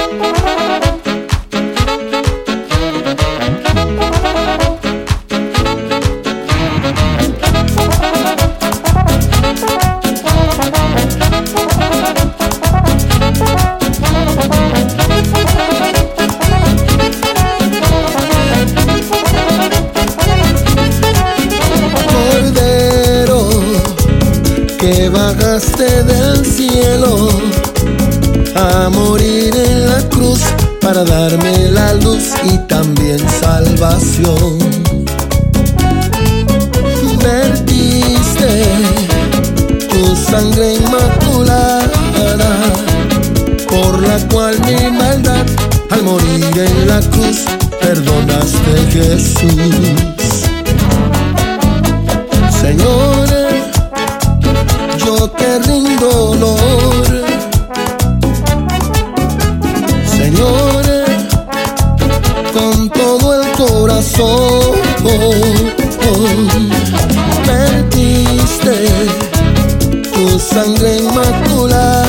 Que bajaste del cielo a morir en la cruz para darme la luz y también salvación. Vertiste tu sangre inmaculada, por la cual mi maldad al morir en la cruz perdonaste, Jesús. Señor, yo te rindo honor, Señor, con todo el corazón. Vertiste tu sangre inmaculada,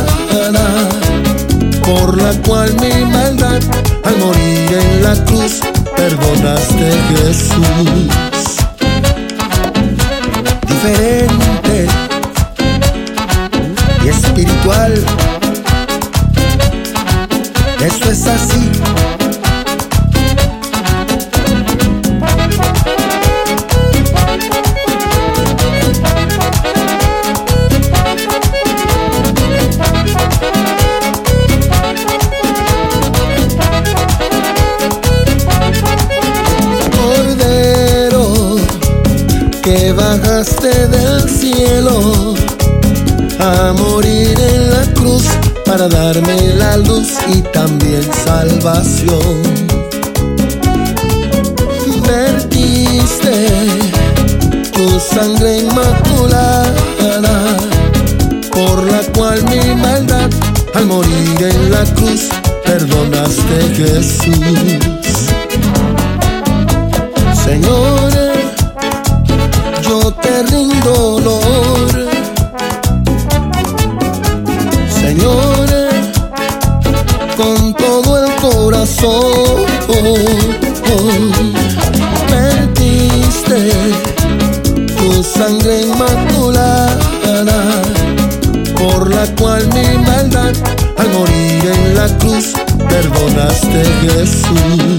por la cual mi maldad al morir en la cruz perdonaste, Jesús. Diferente y espiritual, eso es así. Cordero, que bajaste del cielo a morir en la cruz para darme la luz y también salvación. Vertiste tu sangre inmaculada, por la cual mi maldad al morir en la cruz perdonaste, Jesús. Señor, yo te rindo honor, Señor, con todo el corazón. Vertiste tu sangre inmaculada, por la cual mi maldad al morir en la cruz perdonaste, Jesús.